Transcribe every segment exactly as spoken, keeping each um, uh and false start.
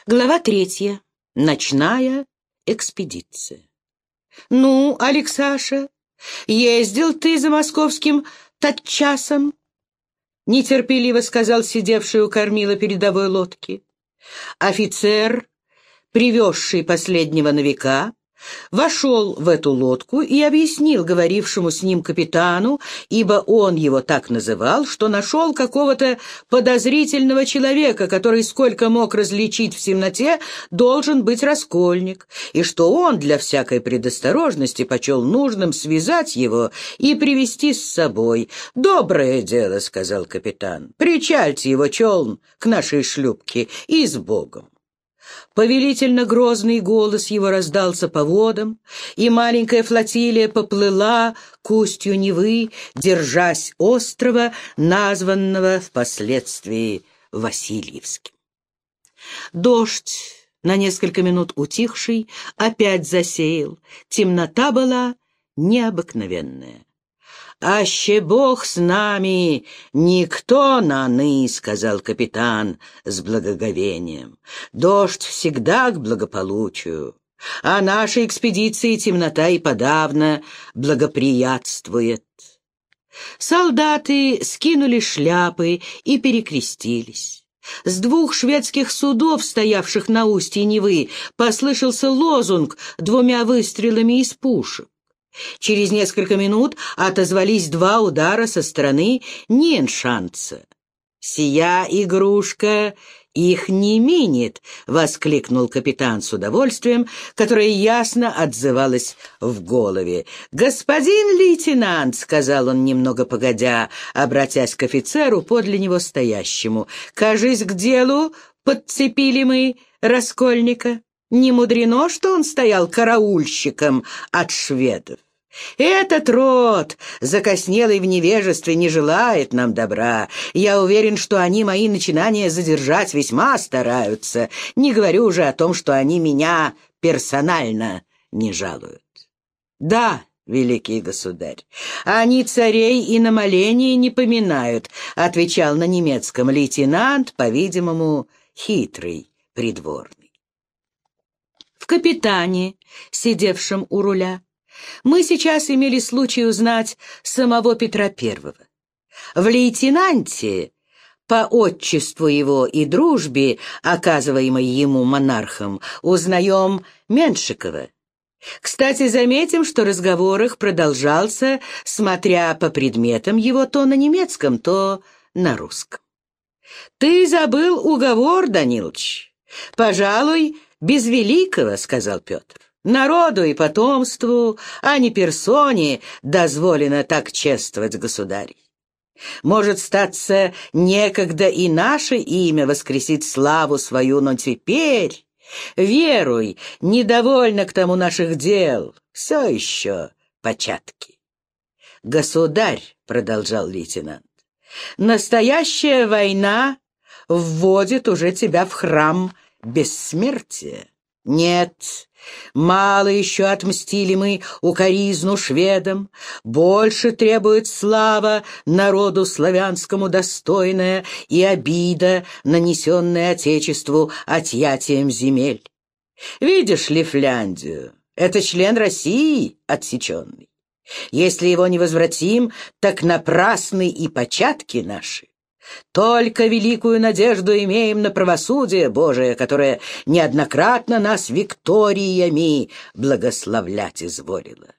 Глава третья. Ночная экспедиция. «Ну, Алексаша, ездил ты за московским тотчасом?» — нетерпеливо сказал сидевший у кормила передовой лодки. Офицер, привезший последнего новика, вошел в эту лодку и объяснил говорившему с ним капитану, ибо он его так называл, что нашел какого-то подозрительного человека, который, сколько мог различить в темноте, должен быть раскольник, и что он для всякой предосторожности почел нужным связать его и привести с собой. «Доброе дело», — сказал капитан, — «причальте его челн к нашей шлюпке и с Богом». Повелительно грозный голос его раздался по водам, и маленькая флотилия поплыла к устью Невы, держась острова, названного впоследствии Васильевским. Дождь, на несколько минут утихший, опять засеял. Темнота была необыкновенная. «Аще Бог с нами, никто наны», — сказал капитан с благоговением. «Дождь всегда к благополучию, а нашей экспедиции темнота и подавно благоприятствует». Солдаты скинули шляпы и перекрестились. С двух шведских судов, стоявших на устье Невы, послышался лозунг двумя выстрелами из пушек. Через несколько минут отозвались два удара со стороны Ниншанца. «Сия игрушка их не минит!» — воскликнул капитан с удовольствием, которое ясно отзывалось в голове. «Господин лейтенант!» — сказал он немного погодя, обратясь к офицеру подле него стоящему. «Кажись, к делу подцепили мы раскольника. Не мудрено, что он стоял караульщиком от шведов. Этот род, закоснелый в невежестве, не желает нам добра. Я уверен, что они мои начинания задержать весьма стараются. Не говорю уже о том, что они меня персонально не жалуют». «Да, великий государь, они царей и на молении не поминают», — отвечал на немецком лейтенант, по-видимому, хитрый придворный. В капитане, сидевшем у руля, мы сейчас имели случай узнать самого Петра Первого. В лейтенанте, по отчеству его и дружбе, оказываемой ему монархом, узнаем Меншикова. Кстати, заметим, что разговор их продолжался, смотря по предметам его, то на немецком, то на русском. «Ты забыл уговор, Данилыч? Пожалуй, без великого», — сказал Петр. «Народу и потомству, а не персоне, дозволено так чествовать государей. Может, статься, некогда и наше имя воскресить славу свою, но теперь, веруй, недовольно к тому наших дел, все еще початки». «Государь», — продолжал лейтенант, — «настоящая война вводит уже тебя в храм бессмертия. Нет, мало еще отмстили мы укоризну шведам, больше требует слава народу славянскому достойная и обида, нанесенная Отечеству отъятием земель. Видишь ли Финляндию? Это член России отсеченный. Если его не возвратим, так напрасны и початки наши. Только великую надежду имеем на правосудие Божие, которое неоднократно нас викториями благословлять изволило.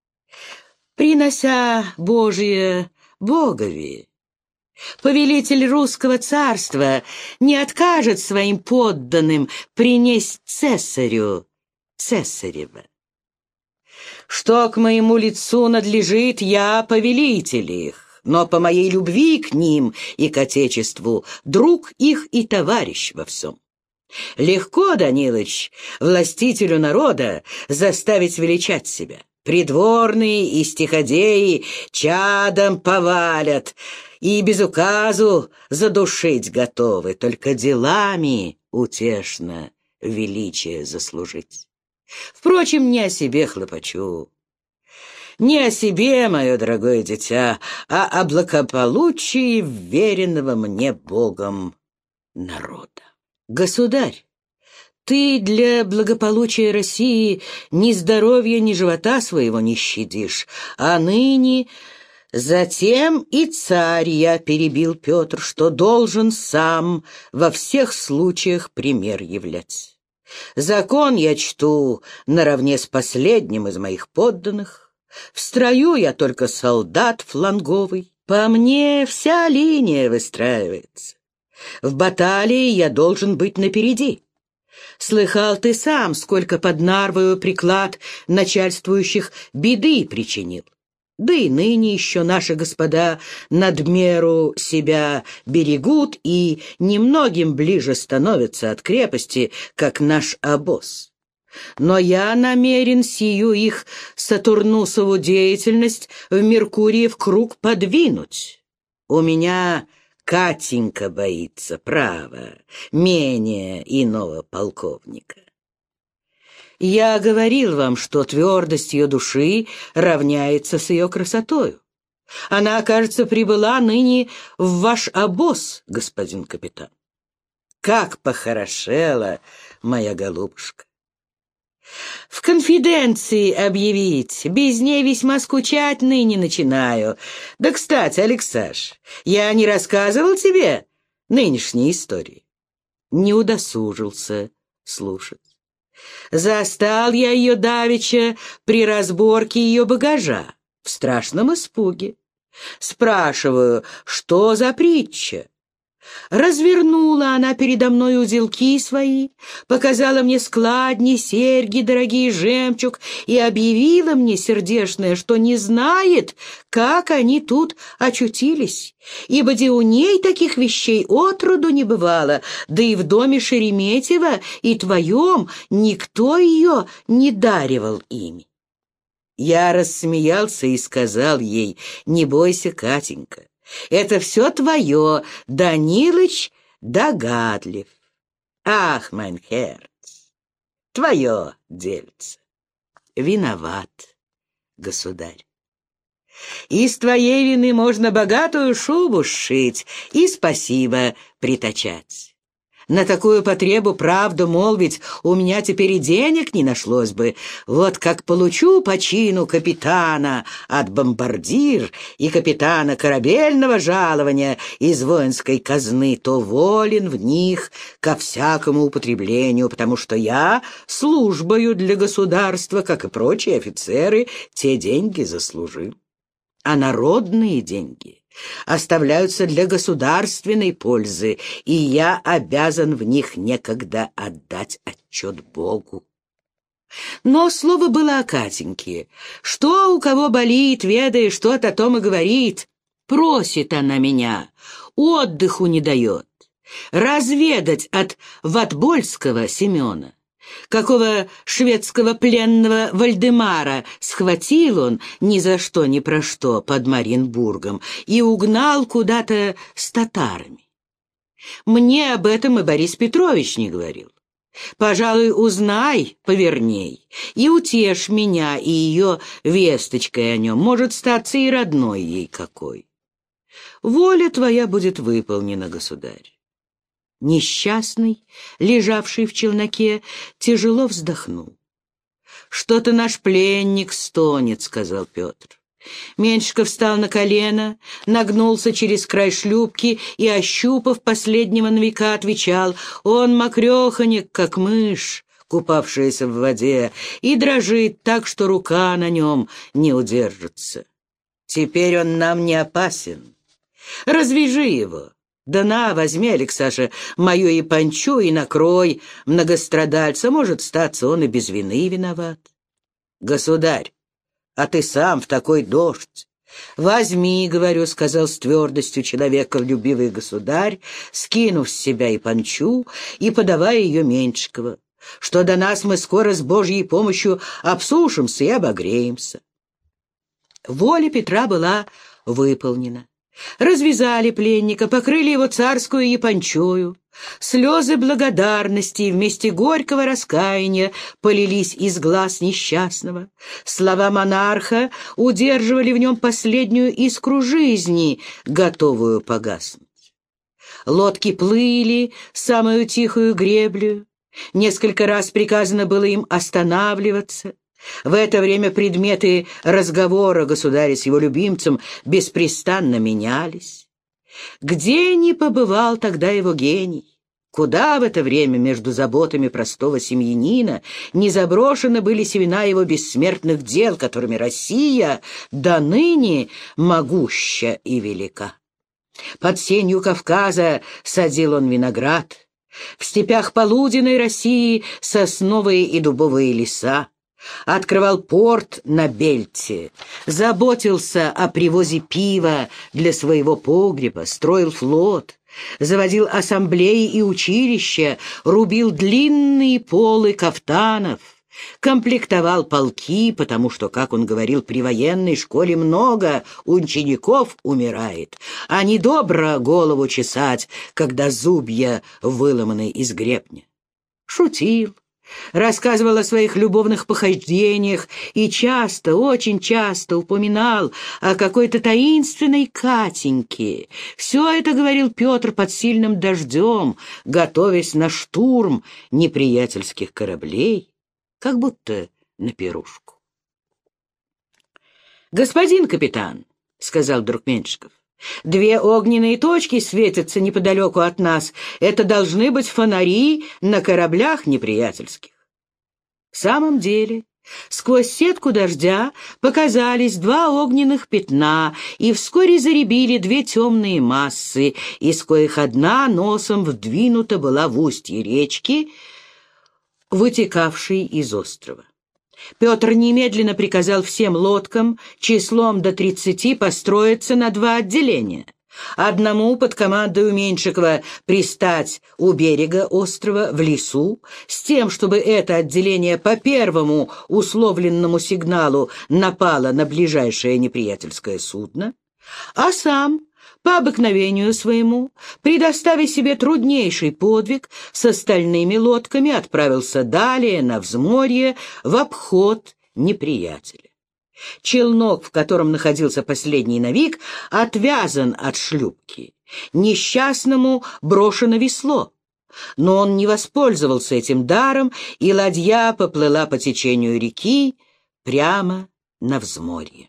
Принося Божие Богови, повелитель русского царства не откажет своим подданным принесть цесарю цесарева. Что к моему лицу надлежит, я повелитель их, но по моей любви к ним и к Отечеству друг их и товарищ во всем. Легко, Данилыч, властителю народа заставить величать себя. Придворные и стиходеи чадом повалят и без указу задушить готовы, только делами утешно величие заслужить. Впрочем, не о себе хлопочу. Не о себе, мое дорогое дитя, а о благополучии веренного мне Богом народа. Государь, Ты для благополучия России ни здоровья, ни живота своего не щадишь, а ныне... Затем и царь я, перебил Петр, что должен сам во всех случаях пример являть. Закон я чту наравне с последним из моих подданных. В строю я только солдат фланговый. По мне вся линия выстраивается. В баталии я должен быть напереди. Слыхал ты сам, сколько под Нарвою приклад начальствующих беды причинил. Да и ныне еще наши господа надмеру себя берегут и немногим ближе становятся от крепости, как наш обоз. Но я намерен сию их сатурнусову деятельность в Меркуриев круг подвинуть. У меня Катенька боится, право, менее иного полковника. Я говорил вам, что твердость ее души равняется с ее красотою. Она, кажется, прибыла ныне в ваш обоз, господин капитан. Как похорошела моя голубушка! В конфиденции объявить, без ней весьма скучать ныне начинаю. Да, кстати, Алексаш, я не рассказывал тебе нынешней истории? Не удосужился слушать. Застал я ее давеча при разборке ее багажа в страшном испуге. Спрашиваю, что за притча? Развернула она передо мной узелки свои, показала мне складни, серьги, дорогие жемчуг и объявила мне, сердешная, что не знает, как они тут очутились, ибо де у ней таких вещей отроду не бывало, да и в доме Шереметьева и твоем никто ее не даривал ими. Я рассмеялся и сказал ей: «Не бойся, Катенька, это все твое, Данилыч догадлив. Ах, майн херц, твое дельце. Виноват, государь. Из твоей вины можно богатую шубу сшить и спасибо притачать. На такую потребу правду молвить у меня теперь и денег не нашлось бы. Вот как получу по чину капитана от бомбардир и капитана корабельного жалования из воинской казны, то волен в них ко всякому употреблению, потому что я службою для государства, как и прочие офицеры, те деньги заслужил. А народные деньги оставляются для государственной пользы, и я обязан в них некогда отдать отчет Богу». Но слово было о Катеньке. Что у кого болит, ведаешь, тот о том и говорит. Просит она меня, отдыху не дает, разведать от Ватбольского Семена, какого шведского пленного Вальдемара схватил он ни за что ни про что под Мариенбургом и угнал куда-то с татарами. Мне об этом и Борис Петрович не говорил. Пожалуй, узнай поверней и утешь меня и ее весточкой о нем, может статься и родной ей какой. Воля твоя будет выполнена, государь. Несчастный, лежавший в челноке, тяжело вздохнул. «Что-то наш пленник стонет», — сказал Петр. Меньшиков встал на колено, нагнулся через край шлюпки и, ощупав последнего новика, отвечал: «Он мокрехонек, как мышь, купавшаяся в воде, и дрожит так, что рука на нем не удержится. Теперь он нам не опасен. Развяжи его. Да на, возьми, Алексаша, мою япончу и накрой многострадальца, может, статься он и без вины виноват. Государь, а ты сам в такой дождь. Возьми, говорю, — сказал с твердостью человеколюбивый государь, скинув с себя япончу и подавая ее Меньшикову, что до нас мы скоро с Божьей помощью обсушимся и обогреемся. Воля Петра была выполнена. Развязали пленника, покрыли его царскую япончою. Слезы благодарности и вместе горького раскаяния полились из глаз несчастного. Слова монарха удерживали в нем последнюю искру жизни, готовую погаснуть. Лодки плыли самую тихую греблю. Несколько раз приказано было им останавливаться. В это время предметы разговора государя с его любимцем беспрестанно менялись. Где ни побывал тогда его гений? Куда в это время между заботами простого семьянина не заброшены были семена его бессмертных дел, которыми Россия до ныне могуща и велика? Под сенью Кавказа садил он виноград, в степях полуденной России сосновые и дубовые леса, открывал порт на Бельте, заботился о привозе пива для своего погреба, строил флот, заводил ассамблеи и училища, рубил длинные полы кафтанов, комплектовал полки, потому что, как он говорил, при военной школе много учеников умирает, а недобро голову чесать, когда зубья выломаны из гребня. Шутил, рассказывал о своих любовных похождениях и часто, очень часто упоминал о какой-то таинственной Катеньке. Все это говорил Петр под сильным дождем, готовясь на штурм неприятельских кораблей, как будто на пирушку. «Господин капитан», — сказал вдруг Меньшиков, — «две огненные точки светятся неподалеку от нас. Это должны быть фонари на кораблях неприятельских». В самом деле, сквозь сетку дождя показались два огненных пятна, и вскоре заребили две темные массы, из коих одна носом вдвинута была в устье речки, вытекавшей из острова. Петр немедленно приказал всем лодкам числом до тридцати построиться на два отделения. Одному под командой Меньшикова пристать у берега острова в лесу, с тем, чтобы это отделение по первому условленному сигналу напало на ближайшее неприятельское судно, а сам, по обыкновению своему, предоставив себе труднейший подвиг, с остальными лодками отправился далее на взморье в обход неприятеля. Челнок, в котором находился последний новик, отвязан от шлюпки. Несчастному брошено весло, но он не воспользовался этим даром, и ладья поплыла по течению реки прямо на взморье.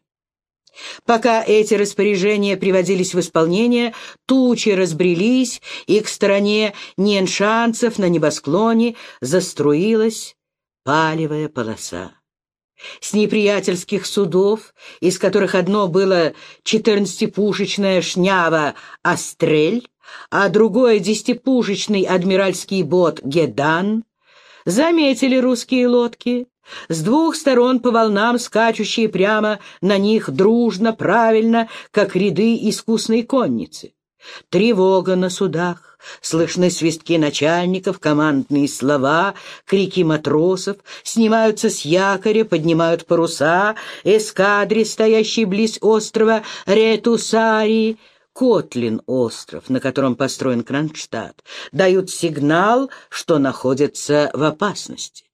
Пока эти распоряжения приводились в исполнение, тучи разбрелись, и к стороне Неншанцев на небосклоне заструилась палевая полоса. С неприятельских судов, из которых одно было четырнадцатипушечная шнява «Астрель», а другое десятипушечный адмиральский бот «Гедан», заметили русские лодки, с двух сторон по волнам скачущие прямо на них дружно, правильно, как ряды искусной конницы. Тревога на судах, слышны свистки начальников, командные слова, крики матросов, снимаются с якоря, поднимают паруса, эскадре, стоящей близ острова Ретусари, Котлин остров, на котором построен Кронштадт, дают сигнал, что находятся в опасности.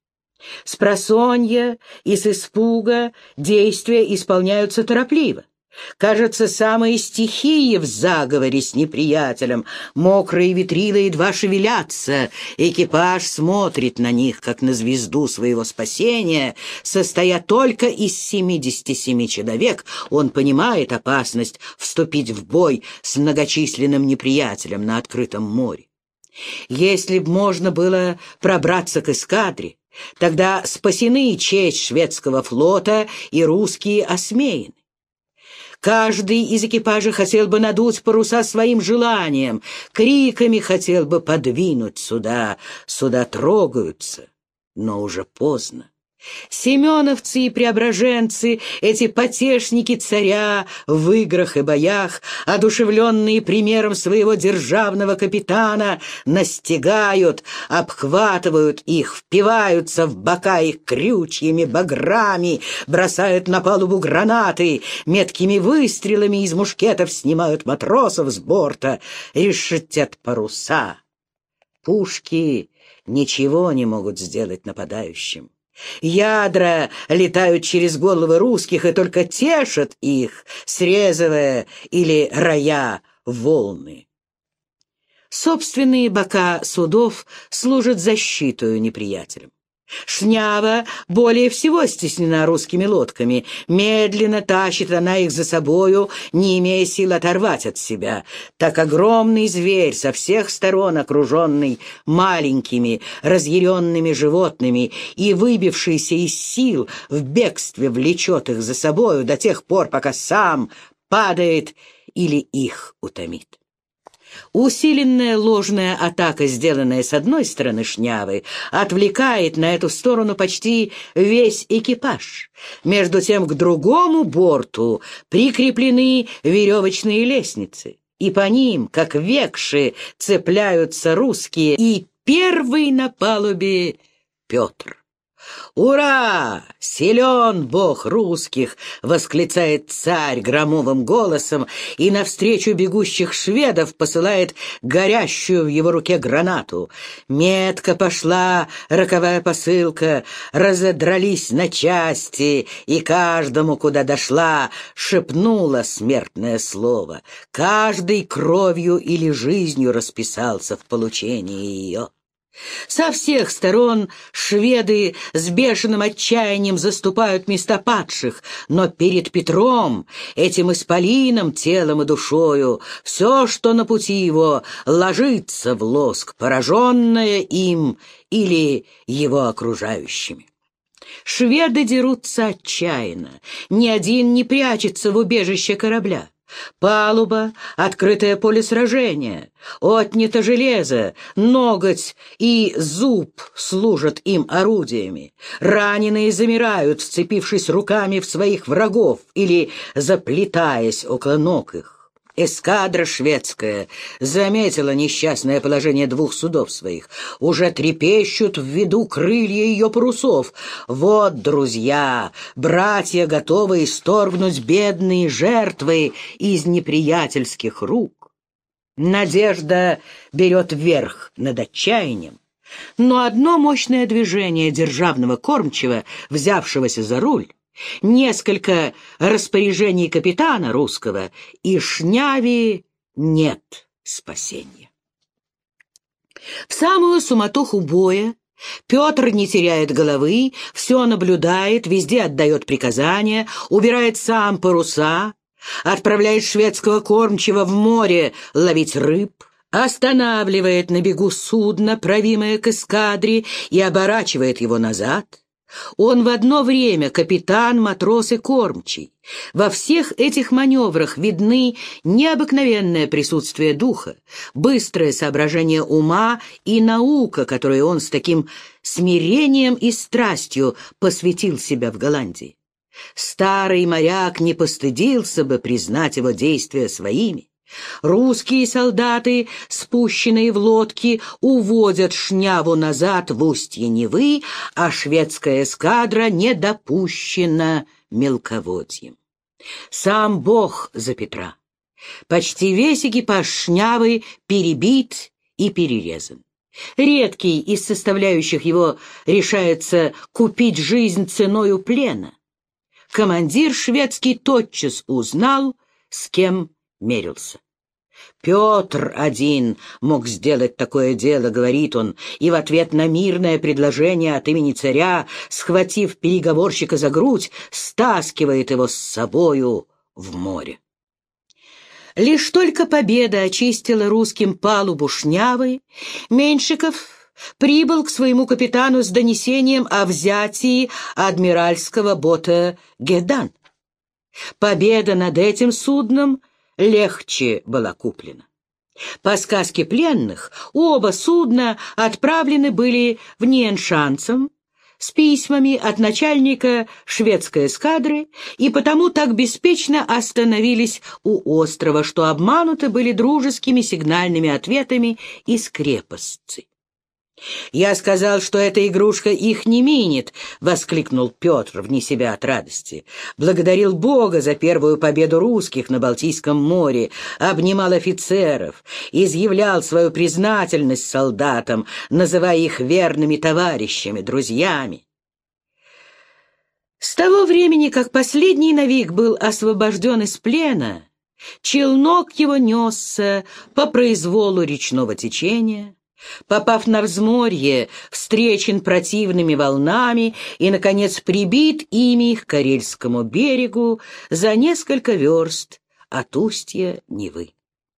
Спросонья и с испуга действия исполняются торопливо. Кажется, самые стихии в заговоре с неприятелем. Мокрые ветрила едва шевелятся, экипаж смотрит на них, как на звезду своего спасения. Состоя только из семидесяти семи человек, он понимает опасность вступить в бой с многочисленным неприятелем на открытом море. Если б можно было пробраться к эскадре, тогда спасены честь шведского флота и русские осмеяны. Каждый из экипажа хотел бы надуть паруса своим желанием, криками хотел бы подвинуть суда. Суда трогаются, но уже поздно. Семеновцы и преображенцы, эти потешники царя в играх и боях, одушевленные примером своего державного капитана, настигают, обхватывают их, впиваются в бока их крючьями, баграми, бросают на палубу гранаты, меткими выстрелами из мушкетов снимают матросов с борта, решетят паруса. Пушки ничего не могут сделать нападающим. Ядра летают через головы русских и только тешат их, срезывая или роя волны. Собственные бока судов служат защитою неприятелям. Шнява более всего стеснена русскими лодками. Медленно тащит она их за собою, не имея сил оторвать от себя. Так огромный зверь, со всех сторон окруженный маленькими разъяренными животными и выбившийся из сил, в бегстве влечет их за собою до тех пор, пока сам падает или их утомит. Усиленная ложная атака, сделанная с одной стороны Шнявы, отвлекает на эту сторону почти весь экипаж. Между тем к другому борту прикреплены веревочные лестницы, и по ним, как векши, цепляются русские, и первый на палубе Петр. «Ура! Силен Бог русских!» — восклицает царь громовым голосом и навстречу бегущих шведов посылает горящую в его руке гранату. Метко пошла роковая посылка, разодрались на части, и каждому, куда дошла, шепнула смертное слово. Каждый кровью или жизнью расписался в получении ее. Со всех сторон шведы с бешеным отчаянием заступают места падших, но перед Петром, этим исполином телом и душою, все, что на пути его, ложится в лоск, пораженное им или его окружающими. Шведы дерутся отчаянно, ни один не прячется в убежище корабля. Палуба — открытое поле сражения, отнято железо, ноготь и зуб служат им орудиями. Раненые замирают, вцепившись руками в своих врагов или заплетаясь около ног их. Эскадра шведская заметила несчастное положение двух судов своих. Уже трепещут в виду крылья ее парусов. Вот, друзья, братья готовы исторгнуть бедные жертвы из неприятельских рук. Надежда берет верх над отчаянием. Но одно мощное движение державного кормчего, взявшегося за руль, несколько распоряжений капитана русского, и Шняве нет спасения. В самую суматоху боя Петр не теряет головы, все наблюдает, везде отдает приказания, убирает сам паруса, отправляет шведского кормчего в море ловить рыб, останавливает на бегу судно, правимое к эскадре, и оборачивает его назад. Он в одно время капитан, матрос и кормчий. Во всех этих маневрах видны необыкновенное присутствие духа, быстрое соображение ума и наука, которой он с таким смирением и страстью посвятил себя в Голландии. Старый моряк не постыдился бы признать его действия своими. Русские солдаты, спущенные в лодки, уводят Шняву назад в устье Невы, а шведская эскадра не допущена мелководьем. Сам Бог за Петра. Почти весь экипаж Шнявы перебит и перерезан. Редкий из составляющих его решается купить жизнь ценою плена. Командир шведский тотчас узнал, с кем мерился. Петр один мог сделать такое дело, говорит он, и в ответ на мирное предложение от имени царя, схватив переговорщика за грудь, стаскивает его с собою в море. Лишь только победа очистила русским палубу Шнявы, Меньшиков прибыл к своему капитану с донесением о взятии адмиральского бота «Гедан». Победа над этим судном легче была куплена. По сказке пленных, оба судна отправлены были в Ньеншанцем с письмами от начальника шведской эскадры и потому так беспечно остановились у острова, что обмануты были дружескими сигнальными ответами из крепости. «Я сказал, что эта игрушка их не минит», — воскликнул Петр вне себя от радости. Благодарил Бога за первую победу русских на Балтийском море, обнимал офицеров, изъявлял свою признательность солдатам, называя их верными товарищами, друзьями. С того времени, как последний навик был освобожден из плена, Челнок его несся по произволу речного течения, попав на взморье, встречен противными волнами и, наконец, прибит ими к Карельскому берегу за несколько верст от устья Невы.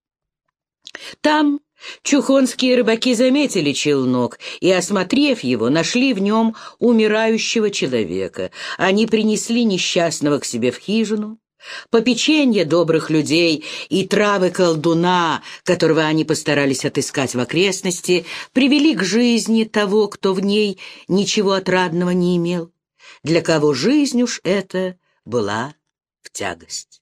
Там чухонские рыбаки заметили челнок и, осмотрев его, нашли в нем умирающего человека. Они принесли несчастного к себе в хижину. Попеченье добрых людей и травы колдуна, которого они постарались отыскать в окрестности, привели к жизни того, кто в ней ничего отрадного не имел, для кого жизнь уж эта была в тягость.